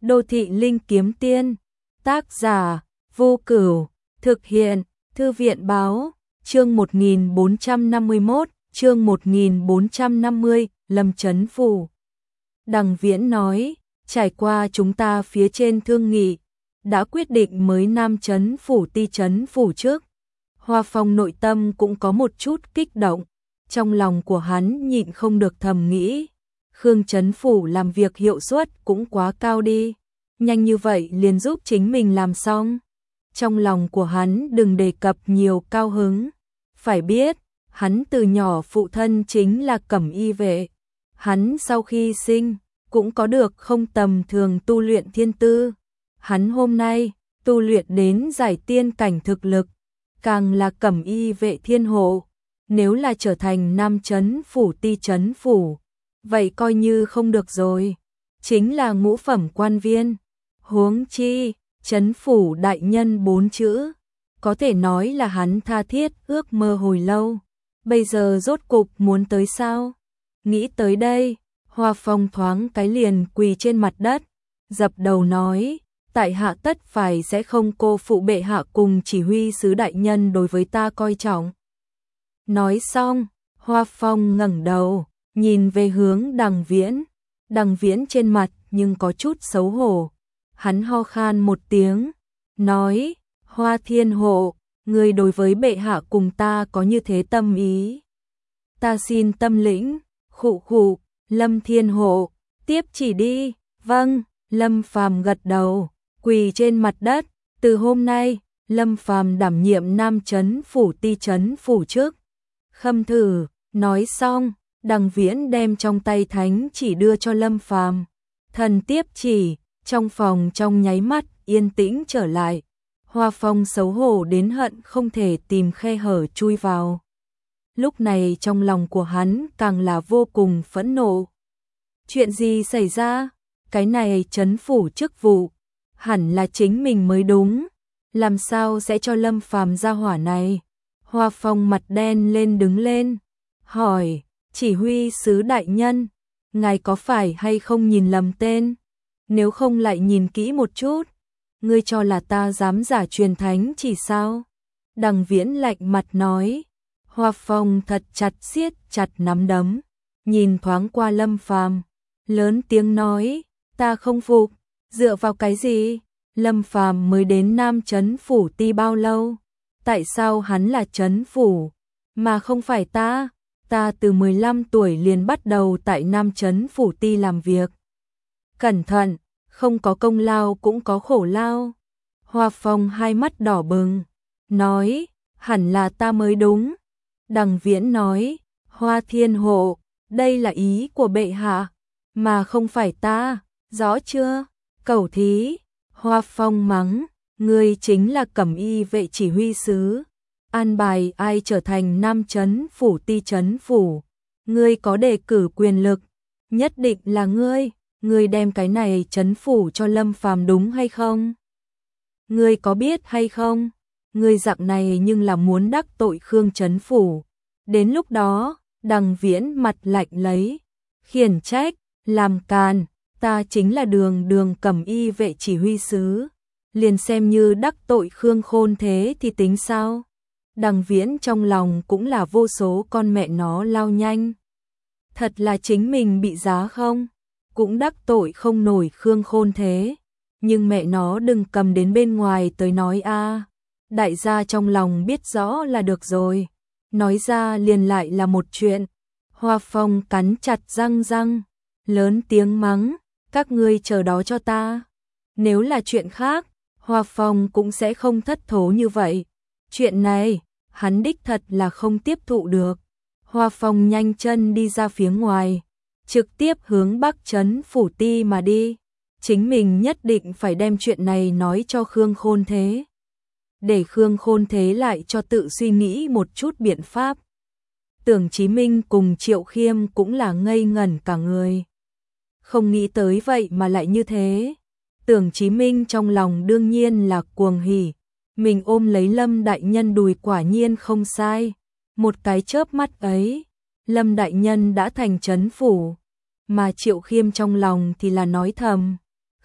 Đô thị linh kiếm tiên, tác giả Vô Cửu, thực hiện Thư viện báo, chương 1451, chương 1450, Lâm Chấn Phủ. Đằng Viễn nói, trải qua chúng ta phía trên thương nghị, đã quyết định mới Nam Chấn Phủ ti Chấn Phủ trước. Hoa Phong nội tâm cũng có một chút kích động, trong lòng của hắn nhịn không được thầm nghĩ, Khương Chấn Phủ làm việc hiệu suất cũng quá cao đi, nhanh như vậy liền giúp chính mình làm xong. Trong lòng của hắn đừng đề cập nhiều cao hứng, phải biết, hắn từ nhỏ phụ thân chính là Cẩm Y vệ, hắn sau khi sinh, cũng có được không tầm thường tu luyện thiên tư. Hắn hôm nay, tu luyện đến giải tiên cảnh thực lực, càng là Cẩm Y vệ thiên hộ, nếu là trở thành Nam Chấn Phủ ti Chấn Phủ, vậy coi như không được rồi, chính là ngũ phẩm quan viên. Huống chi, Chấn Phủ đại nhân 4 chữ, có thể nói là hắn tha thiết ước mơ hồi lâu, bây giờ rốt cục muốn tới sao? Nghĩ tới đây, Hoa Phong thoáng cái liền quỳ trên mặt đất, dập đầu nói, tại hạ tất phải sẽ không cô phụ bệ hạ cùng chỉ huy sứ đại nhân đối với ta coi trọng. Nói xong, Hoa Phong ngẩng đầu, nhìn về hướng Đằng Viễn. Đằng Viễn trên mặt nhưng có chút xấu hổ. Hắn ho khan một tiếng, nói, Hoa Thiên Hộ, người đối với bệ hạ cùng ta có như thế tâm ý. Ta xin tâm lĩnh, khụ khụ, Lâm Thiên Hộ, tiếp chỉ đi. Vâng, Lâm Phàm gật đầu, quỳ trên mặt đất. Từ hôm nay, Lâm Phàm đảm nhiệm Nam Chấn Phủ ti Chấn Phủ trước. Khâm thử, nói xong, Đằng Viễn đem trong tay thánh chỉ đưa cho Lâm Phàm. Thần tiếp chỉ, trong phòng trong nháy mắt yên tĩnh trở lại. Hoa Phong xấu hổ đến hận không thể tìm khe hở chui vào. Lúc này trong lòng của hắn càng là vô cùng phẫn nộ. Chuyện gì xảy ra? Cái này Chấn Phủ chức vụ, hẳn là chính mình mới đúng. Làm sao sẽ cho Lâm Phàm ra hỏa này? Hoa Phong mặt đen lên đứng lên, hỏi, chỉ huy sứ đại nhân, ngài có phải hay không nhìn lầm tên? Nếu không lại nhìn kỹ một chút, ngươi cho là ta dám giả truyền thánh chỉ sao? Đằng Viễn lạnh mặt nói. Hoa Phong thật chặt siết chặt nắm đấm, nhìn thoáng qua Lâm Phàm, lớn tiếng nói, ta không phục, dựa vào cái gì? Lâm Phàm mới đến Nam Chấn Phủ ti bao lâu? Tại sao hắn là Chấn Phủ, mà không phải ta? Ta từ 15 tuổi liền bắt đầu tại Nam Chấn Phủ ti làm việc. Cẩn thận, không có công lao cũng có khổ lao. Hoa Phong hai mắt đỏ bừng, nói, hẳn là ta mới đúng. Đằng Viễn nói, Hoa Thiên Hộ, đây là ý của bệ hạ, mà không phải ta, rõ chưa? Cẩu thí. Hoa Phong mắng, ngươi chính là Cẩm Y vệ chỉ huy sứ, an bài ai trở thành Nam Chấn Phủ ti Chấn Phủ, ngươi có đề cử quyền lực, nhất định là ngươi đem cái này Chấn Phủ cho Lâm Phàm đúng hay không? Ngươi có biết hay không? Ngươi dạng này nhưng là muốn đắc tội Khương Chấn Phủ. Đến lúc đó, Đằng Viễn mặt lạnh lấy, khiển trách, làm càn, ta chính là đường Cẩm Y vệ chỉ huy sứ, liền xem như đắc tội Khương Khôn Thế thì tính sao? Đằng Viễn trong lòng cũng là vô số con mẹ nó lao nhanh. Thật là chính mình bị giá không? Cũng đắc tội không nổi Khương Khôn Thế, nhưng mẹ nó đừng cầm đến bên ngoài tới nói a. Đại gia trong lòng biết rõ là được rồi, nói ra liền lại là một chuyện. Hoa Phong cắn chặt răng, lớn tiếng mắng, các ngươi chờ đó cho ta. Nếu là chuyện khác, Hoa Phong cũng sẽ không thất thố như vậy. Chuyện này, hắn đích thật là không tiếp thụ được. Hoa Phong nhanh chân đi ra phía ngoài, trực tiếp hướng Bắc Chấn Phủ ti mà đi. Chính mình nhất định phải đem chuyện này nói cho Khương Khôn Thế, để Khương Khôn Thế lại cho tự suy nghĩ một chút biện pháp. Tưởng Chí Minh cùng Triệu Khiêm cũng là ngây ngẩn cả người. Không nghĩ tới vậy mà lại như thế. Tưởng Chí Minh trong lòng đương nhiên là cuồng hỉ, mình ôm lấy Lâm đại nhân đùi quả nhiên không sai. Một cái chớp mắt ấy, Lâm đại nhân đã thành Chấn Phủ, mà Triệu Khiêm trong lòng thì là nói thầm,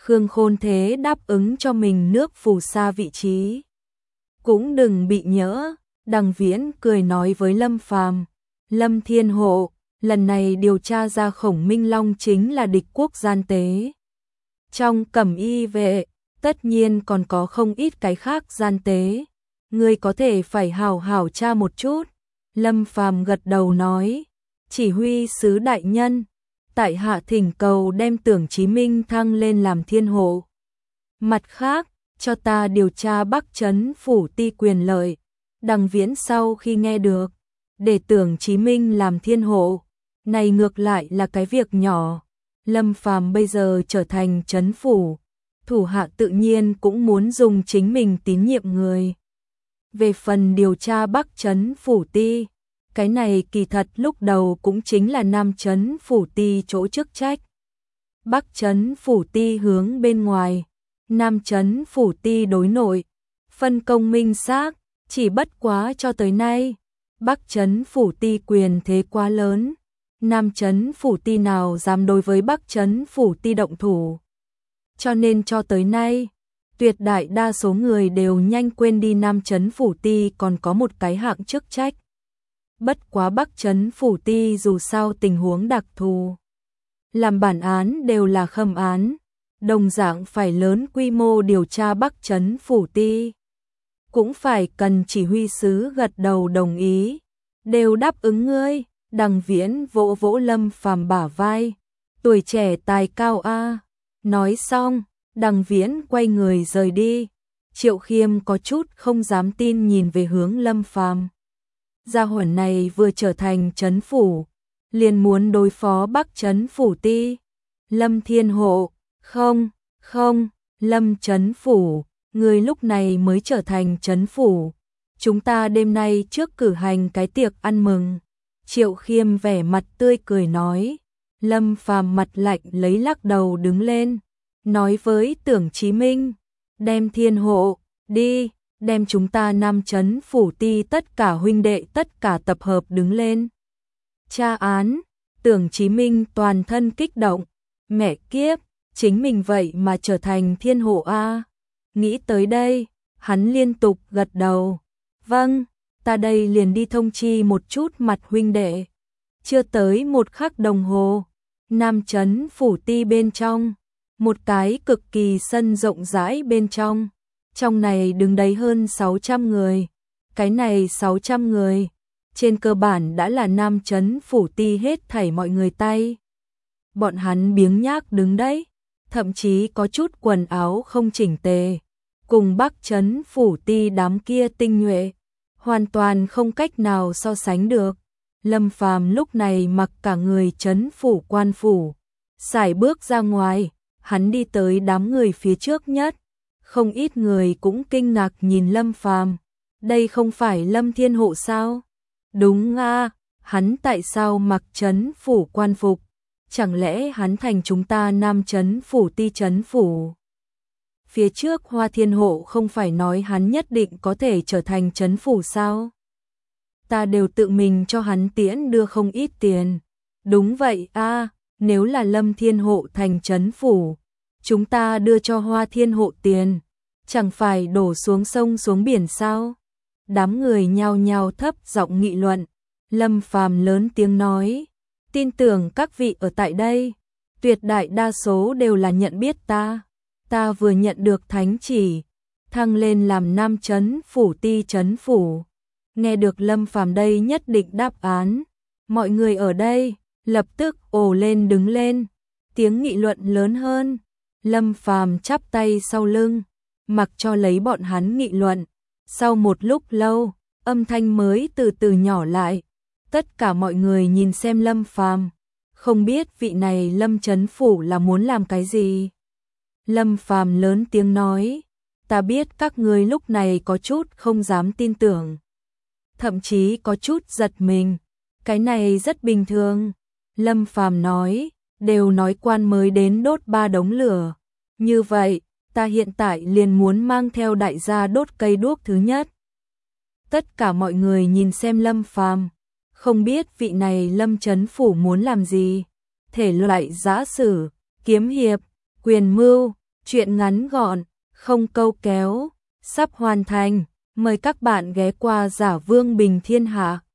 Khương Khôn Thế đáp ứng cho mình nước phù sa vị trí. Cũng đừng bị nhỡ, Đằng Viễn cười nói với Lâm Phàm, Lâm Thiên Hộ, lần này điều tra ra Khổng Minh Long chính là địch quốc gian tế. Trong Cẩm Y vệ, tất nhiên còn có không ít cái khác gian tế. Ngươi có thể phải hảo hảo tra một chút. Lâm Phàm gật đầu nói, chỉ huy sứ đại nhân, tại hạ thỉnh cầu đem Tưởng Chí Minh thăng lên làm thiên hộ. Mặt khác, cho ta điều tra Bắc Trấn phủ ti quyền lợi. Đằng Viễn sau khi nghe được, để Tưởng Chí Minh làm thiên hộ, này ngược lại là cái việc nhỏ. Lâm Phàm bây giờ trở thành trấn phủ, thủ hạ tự nhiên cũng muốn dùng chính mình tín nhiệm người. Về phần điều tra Bắc Trấn phủ ti, cái này kỳ thật lúc đầu cũng chính là Nam Trấn phủ ti chỗ chức trách. Bắc Trấn phủ ti hướng bên ngoài, Nam Trấn phủ ti đối nội, phân công minh xác, chỉ bất quá cho tới nay, Bắc Trấn phủ ti quyền thế quá lớn, Nam Trấn phủ ti nào dám đối với Bắc Trấn phủ ti động thủ. Cho nên cho tới nay, tuyệt đại đa số người đều nhanh quên đi Nam Trấn phủ ti còn có một cái hạng chức trách. Bất quá Bắc Trấn phủ ti dù sao tình huống đặc thù, làm bản án đều là khâm án, đồng dạng phải lớn quy mô điều tra Bắc Trấn phủ ti, cũng phải cần chỉ huy sứ gật đầu đồng ý, đều đáp ứng ngươi. Đằng Viễn vỗ vỗ Lâm Phàm bả vai, tuổi trẻ tài cao a. Nói xong, Đằng Viễn quay người rời đi. Triệu Khiêm có chút không dám tin nhìn về hướng Lâm Phàm. Gia hỏa này vừa trở thành trấn phủ, liền muốn đối phó Bắc Trấn phủ ti. Lâm Thiên Hộ, không, Lâm trấn phủ, người lúc này mới trở thành trấn phủ. Chúng ta đêm nay trước cử hành cái tiệc ăn mừng. Triệu Khiêm vẻ mặt tươi cười nói. Lâm Phàm mặt lạnh lấy lắc đầu đứng lên, nói với Tưởng Chí Minh, đem Thiên Hộ, đi, đem chúng ta Nam Trấn phủ ti tất cả huynh đệ tất cả tập hợp đứng lên. Tra án, Tưởng Chí Minh toàn thân kích động, mẹ kiếp, chính mình vậy mà trở thành Thiên Hộ a. Nghĩ tới đây, hắn liên tục gật đầu, vâng, ta đây liền đi thông chi một chút mặt huynh đệ. Chưa tới một khắc đồng hồ, Nam Trấn phủ ti bên trong, một cái cực kỳ sân rộng rãi bên trong. Trong này đứng đấy hơn 600 người. Cái này 600 người, trên cơ bản đã là Nam Trấn phủ ti hết thảy mọi người tay. Bọn hắn biếng nhác đứng đấy, thậm chí có chút quần áo không chỉnh tề, cùng Bắc Trấn phủ ti đám kia tinh nhuệ, hoàn toàn không cách nào so sánh được. Lâm Phàm lúc này mặc cả người trấn phủ quan phủ, sải bước ra ngoài, hắn đi tới đám người phía trước nhất. Không ít người cũng kinh ngạc nhìn Lâm Phàm, đây không phải Lâm Thiên Hộ sao? Đúng a, hắn tại sao mặc trấn phủ quan phục? Chẳng lẽ hắn thành chúng ta Nam Trấn phủ ti trấn phủ? Phía trước Hoa Thiên Hộ không phải nói hắn nhất định có thể trở thành trấn phủ sao? Ta đều tự mình cho hắn tiễn đưa không ít tiền. Đúng vậy a, nếu là Lâm Thiên Hộ thành trấn phủ, chúng ta đưa cho Hoa Thiên Hộ tiền, chẳng phải đổ xuống sông xuống biển sao? Đám người nhao nhao thấp giọng nghị luận. Lâm Phàm lớn tiếng nói, tin tưởng các vị ở tại đây, tuyệt đại đa số đều là nhận biết ta. Ta vừa nhận được thánh chỉ, thăng lên làm Nam Trấn phủ ti trấn phủ. Nghe được Lâm Phàm đây nhất định đáp án, mọi người ở đây lập tức ồ lên đứng lên, tiếng nghị luận lớn hơn. Lâm Phàm chắp tay sau lưng, mặc cho lấy bọn hắn nghị luận. Sau một lúc lâu, âm thanh mới từ từ nhỏ lại. Tất cả mọi người nhìn xem Lâm Phàm, không biết vị này Lâm trấn phủ là muốn làm cái gì. Lâm Phàm lớn tiếng nói, ta biết các ngươi lúc này có chút không dám tin tưởng, thậm chí có chút giật mình, cái này rất bình thường. Lâm Phàm nói, đều nói quan mới đến đốt 3 đống lửa, như vậy, ta hiện tại liền muốn mang theo đại gia đốt cây đuốc thứ nhất. Tất cả mọi người nhìn xem Lâm Phàm, không biết vị này Lâm trấn phủ muốn làm gì, thể loại giã sử, kiếm hiệp, quyền mưu, Chuyện ngắn gọn, không câu kéo, sắp hoàn thành. Mời các bạn ghé qua Giả Vương Bình Thiên Hạ.